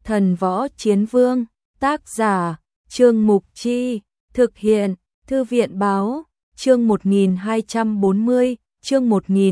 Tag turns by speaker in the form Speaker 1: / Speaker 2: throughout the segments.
Speaker 1: Thần Võ Chiến Vương, tác giả, Trương Mục Chi, thực hiện, Thư viện Báo, chương 1240, chương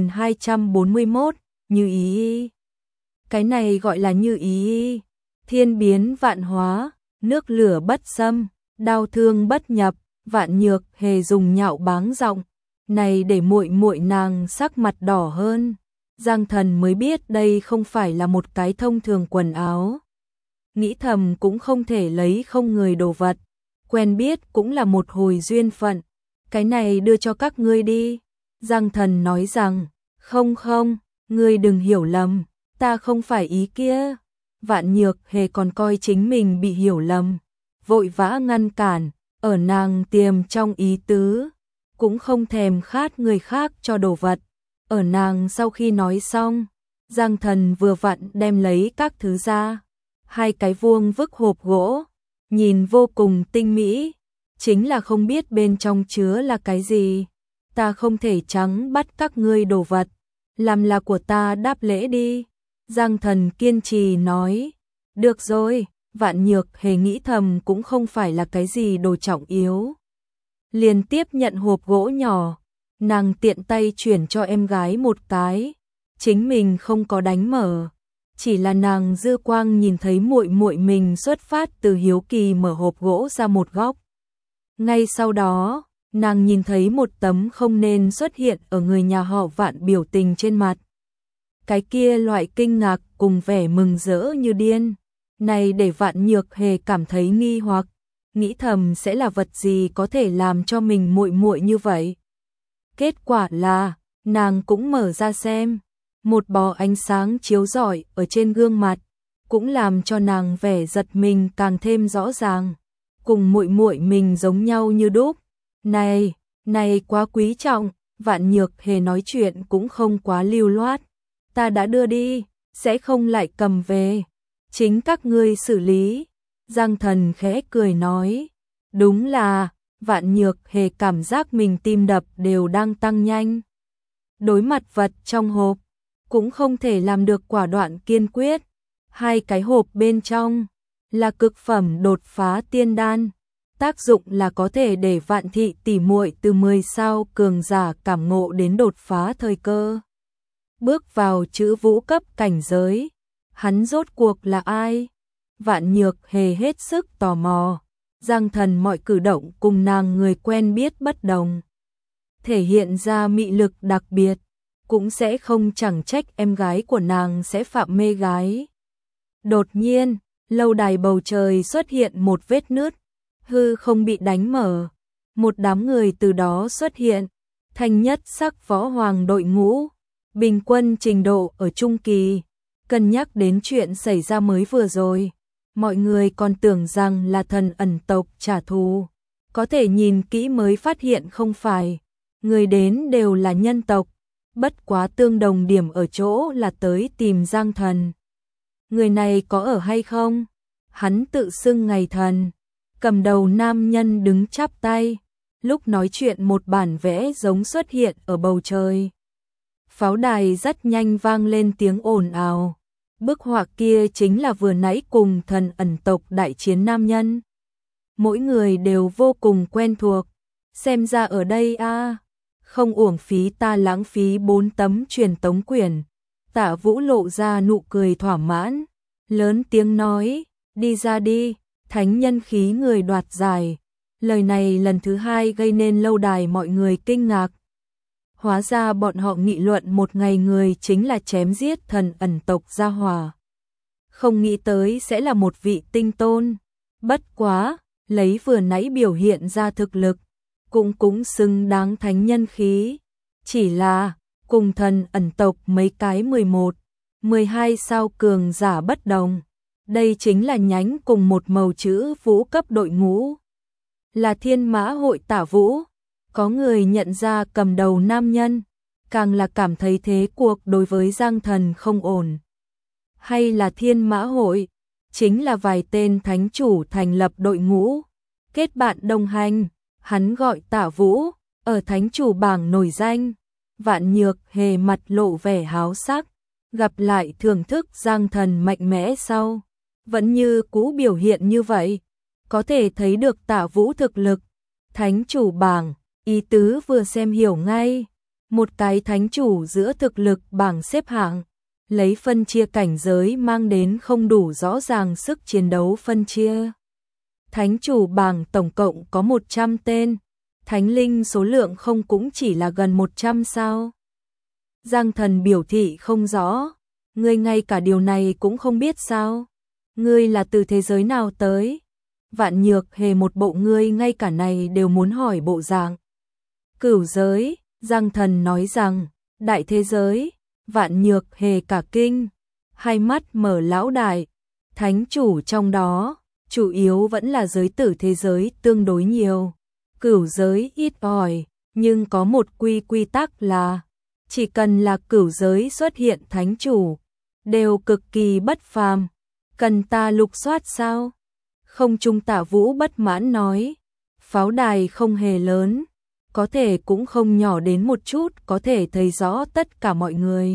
Speaker 1: 1241, Như Ý. Cái này gọi là Như Ý, thiên biến vạn hóa, nước lửa bất xâm, đao thương bất nhập, Vạn Nhược Hề dùng nhạo báng giọng, này để muội muội nàng sắc mặt đỏ hơn. Giang Thần mới biết đây không phải là một cái thông thường quần áo. Nghĩ thầm cũng không thể lấy không người đồ vật, quen biết cũng là một hồi duyên phận, cái này đưa cho các ngươi đi. Giang Thần nói rằng, không, ngươi đừng hiểu lầm, ta không phải ý kia. Vạn Nhược Hề còn coi chính mình bị hiểu lầm, vội vã ngăn cản, ở nàng tiềm trong ý tứ, cũng không thèm khát người khác cho đồ vật. Ở nàng sau khi nói xong, Giang Thần vừa vặn đem lấy các thứ ra, hai cái vuông vức hộp gỗ, nhìn vô cùng tinh mỹ, chính là không biết bên trong chứa là cái gì. Ta không thể trắng bắt các ngươi đồ vật, làm là của ta đáp lễ đi. Giang Thần kiên trì nói, được rồi. Vạn Nhược Hề nghĩ thầm cũng không phải là cái gì đồ trọng yếu, liền tiếp nhận hộp gỗ nhỏ, nàng tiện tay chuyển cho em gái một cái, chính mình không có đánh mở, chỉ là nàng dư quang nhìn thấy muội muội mình xuất phát từ hiếu kỳ mở hộp gỗ ra một góc. Ngay sau đó, nàng nhìn thấy một tấm không nên xuất hiện ở người nhà họ Vạn biểu tình trên mặt. Cái kia loại kinh ngạc cùng vẻ mừng rỡ như điên, này để Vạn Nhược Hề cảm thấy nghi hoặc, nghĩ thầm sẽ là vật gì có thể làm cho mình muội muội như vậy. Kết quả là, nàng cũng mở ra xem, một bó ánh sáng chiếu rọi ở trên gương mặt, cũng làm cho nàng vẻ giật mình càng thêm rõ ràng, cùng muội muội mình giống nhau như đúc. Này quá quý trọng. Vạn Nhược Hề nói chuyện cũng không quá lưu loát, ta đã đưa đi, sẽ không lại cầm về, chính các ngươi xử lý. Giang Thần khẽ cười nói, đúng là. Vạn Nhược Hề cảm giác mình tim đập đều đang tăng nhanh. Đối mặt vật trong hộp, cũng không thể làm được quả đoạn kiên quyết. Hai cái hộp bên trong là cực phẩm đột phá tiên đan, tác dụng là có thể để Vạn thị tỷ muội từ 10 sao cường giả cảm ngộ đến đột phá thời cơ, bước vào chữ vũ cấp cảnh giới. Hắn rốt cuộc là ai? Vạn Nhược Hề hết sức tò mò. Giang Thần mọi cử động cùng nàng người quen biết bất đồng, thể hiện ra mị lực đặc biệt, cũng sẽ không chẳng trách em gái của nàng sẽ phạm mê gái. Đột nhiên, lâu đài bầu trời xuất hiện một vết nứt, hư không bị đánh mở, một đám người từ đó xuất hiện, thanh nhất sắc võ hoàng đội ngũ, bình quân trình độ ở trung kỳ. Cân nhắc đến chuyện xảy ra mới vừa rồi, mọi người còn tưởng rằng là thần ẩn tộc trả thù, có thể nhìn kỹ mới phát hiện không phải, người đến đều là nhân tộc, bất quá tương đồng điểm ở chỗ là tới tìm Giang Thần. Người này có ở hay không? Hắn tự xưng ngày thần, cầm đầu nam nhân đứng chắp tay, lúc nói chuyện một bản vẽ giống xuất hiện ở bầu trời. Pháo đài rất nhanh vang lên tiếng ồn ào. Bức họa kia chính là vừa nãy cùng thần ẩn tộc đại chiến nam nhân. Mỗi người đều vô cùng quen thuộc. Xem ra ở đây không uổng phí ta lãng phí 4 tấm truyền tống quyển. Tạ Vũ lộ ra nụ cười thỏa mãn, lớn tiếng nói, đi ra đi, thánh nhân khí người đoạt giải. Lời này lần thứ hai gây nên lâu đài mọi người kinh ngạc. Hóa ra bọn họ nghị luận một ngày người chính là chém giết thần ẩn tộc gia hỏa. Không nghĩ tới sẽ là một vị tinh tôn. Bất quá, lấy vừa nãy biểu hiện ra thực lực, cũng xứng đáng thánh nhân khí. Chỉ là, cùng thần ẩn tộc mấy cái 11, 12 sao cường giả bất đồng. Đây chính là nhánh cùng một màu chữ vũ cấp đội ngũ. Là Thiên Mã hội Tả Vũ. Có người nhận ra cầm đầu nam nhân, càng là cảm thấy thế cuộc đối với Giang Thần không ổn. Hay là Thiên Mã hội, chính là vài tên thánh chủ thành lập đội ngũ, kết bạn đồng hành, hắn gọi Tả Vũ, ở thánh chủ bảng nổi danh. Vạn Nhược Hề mặt lộ vẻ háo sắc, gặp lại thưởng thức Giang Thần mạnh mẽ sau. vẫn như cũ biểu hiện như vậy. Có thể thấy được Tạ Vũ thực lực. Thánh chủ bảng, ý tứ vừa xem hiểu ngay. Một cái thánh chủ giữa thực lực bảng xếp hạng, lấy phân chia cảnh giới mang đến không đủ rõ ràng sức chiến đấu phân chia. Thánh chủ bảng tổng cộng có 100 tên, thánh linh số lượng không cũng chỉ là gần 100 sao? Giang Thần biểu thị không rõ, ngươi ngay cả điều này cũng không biết sao? Ngươi là từ thế giới nào tới? Vạn Nhược Hề một bộ ngươi ngay cả này đều muốn hỏi bộ dạng. Cửu giới, Giang Thần nói rằng, đại thế giới. Vạn Nhược Hề cả kinh, hai mắt mở lão đại. Thánh chủ trong đó, chủ yếu vẫn là giới tử thế giới tương đối nhiều. Cửu giới ít ỏi, nhưng có một quy tắc là chỉ cần là cửu giới xuất hiện thánh chủ, đều cực kỳ bất phàm. Cần ta lục soát sao? Không Trung Tạ Vũ bất mãn nói, pháo đài không hề lớn, có thể cũng không nhỏ đến một chút, có thể thấy rõ tất cả mọi người.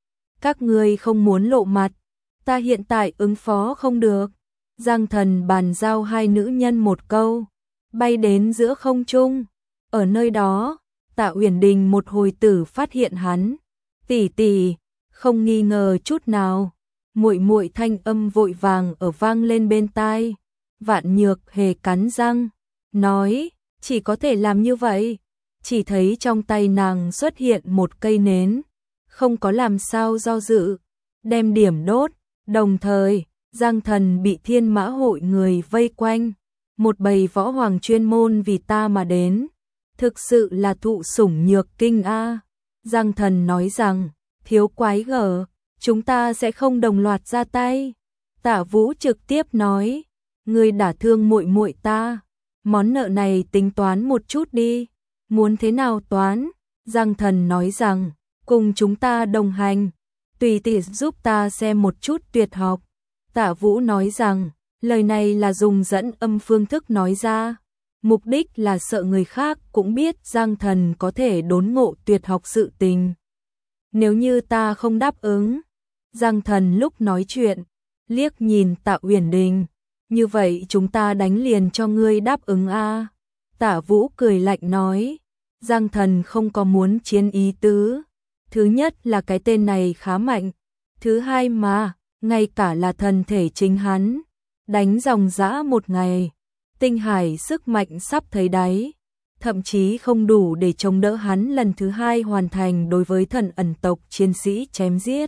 Speaker 1: Các ngươi không muốn lộ mặt, ta hiện tại ứng phó không được. Giang Thần bàn giao hai nữ nhân một câu, bay đến giữa không trung. Ở nơi đó, Tạ Uyển Đình một hồi tử phát hiện hắn. Tỷ tỷ, không nghi ngờ chút nào. Muội muội thanh âm vội vàng ở vang lên bên tai. Vạn Nhược Hề cắn răng, nói, chỉ có thể làm như vậy. Chỉ thấy trong tay nàng xuất hiện một cây nến, không có làm sao do dự, đem điểm đốt. Đồng thời, Giang Thần bị Thiên Mã hội người vây quanh, một bầy võ hoàng chuyên môn vì ta mà đến. Thực sự là thụ sủng nhược kinh a. Giang Thần nói rằng, thiếu quái gở, chúng ta sẽ không đồng loạt ra tay. Tạ Vũ trực tiếp nói, ngươi đả thương muội muội ta, món nợ này tính toán một chút đi. Muốn thế nào toán? Giang Thần nói rằng, cùng chúng ta đồng hành, tùy tiện giúp ta xem một chút tuyệt học. Tạ Vũ nói rằng, lời này là dùng dẫn âm phương thức nói ra, mục đích là sợ người khác cũng biết Giang Thần có thể đốn ngộ tuyệt học sự tình. Nếu như ta không đáp ứng, Giang Thần lúc nói chuyện, liếc nhìn Tạ Uyển Đình, như vậy chúng ta đánh liền cho ngươi đáp ứng a. Tạ Vũ cười lạnh nói, Giang Thần không có muốn chiến ý tứ. Thứ nhất là cái tên này khá mạnh, thứ hai mà, ngay cả là thần thể chính hắn, đánh dòng dã một ngày, tinh hải sức mạnh sắp thấy đáy, thậm chí không đủ để chống đỡ hắn lần thứ hai hoàn thành đối với thần ẩn tộc chiến sĩ chém giết.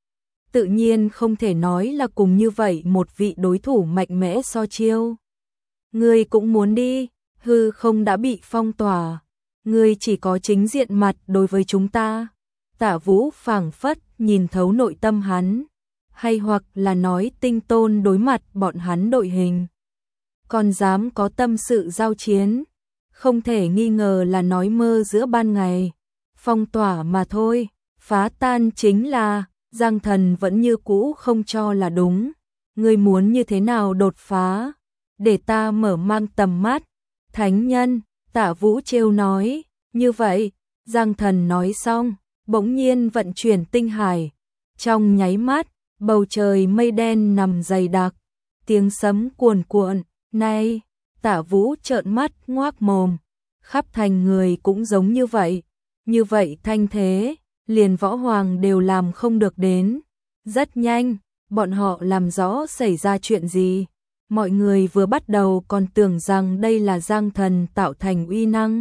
Speaker 1: Tự nhiên không thể nói là cùng như vậy một vị đối thủ mạnh mẽ so chiêu. Ngươi cũng muốn đi, hư không đã bị phong tỏa, ngươi chỉ có chính diện mặt đối với chúng ta. Tạ Vũ phảng phất nhìn thấu nội tâm hắn, hay hoặc là nói Tinh Tôn đối mặt bọn hắn đội hình, còn dám có tâm sự giao chiến, không thể nghi ngờ là nói mơ giữa ban ngày. Phong tỏa mà thôi, phá tan chính là. Giang Thần vẫn như cũ không cho là đúng. Ngươi muốn như thế nào đột phá? Để ta mở mang tầm mắt. Thánh nhân, Tạ Vũ trêu nói. Như vậy, Giang Thần nói xong, bỗng nhiên vận chuyển tinh hải. Trong nháy mắt, bầu trời mây đen nằm dày đặc, tiếng sấm cuồn cuộn. Này, Tạ Vũ trợn mắt ngoác mồm, khắp thành người cũng giống như vậy. Như vậy thanh thế, liền võ hoàng đều làm không được đến. Rất nhanh, bọn họ làm rõ xảy ra chuyện gì. Mọi người vừa bắt đầu còn tưởng rằng đây là Giang Thần tạo thành uy năng.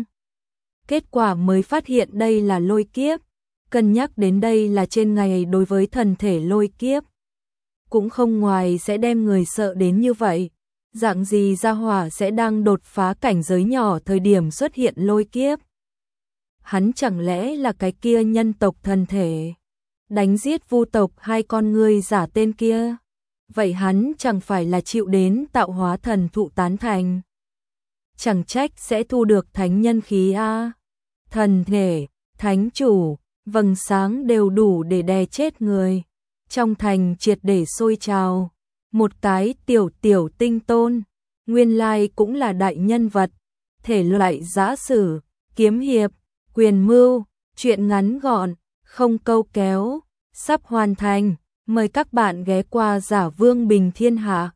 Speaker 1: Kết quả mới phát hiện đây là lôi kiếp. Cân nhắc đến đây là trên ngày đối với thần thể lôi kiếp, cũng không ngoài sẽ đem người sợ đến như vậy. Dạng gì gia hỏa sẽ đang đột phá cảnh giới nhỏ thời điểm xuất hiện lôi kiếp? Hắn chẳng lẽ là cái kia nhân tộc thần thể, đánh giết vu tộc hai con ngươi giả tên kia? Vậy hắn chẳng phải là chịu đến tạo hóa thần thụ tán thành? Chẳng trách sẽ thu được thánh nhân khí a. Thần thể, thánh chủ, vầng sáng đều đủ để đè chết người. Trong thành triệt để sôi trào, một cái tiểu tinh tôn, nguyên lai cũng là đại nhân vật, thể loại giã sử, kiếm hiệp, quyền mưu, chuyện ngắn gọn, không câu kéo, sắp hoàn thành. Mời các bạn ghé qua Giả Vương Bình Thiên Hạ.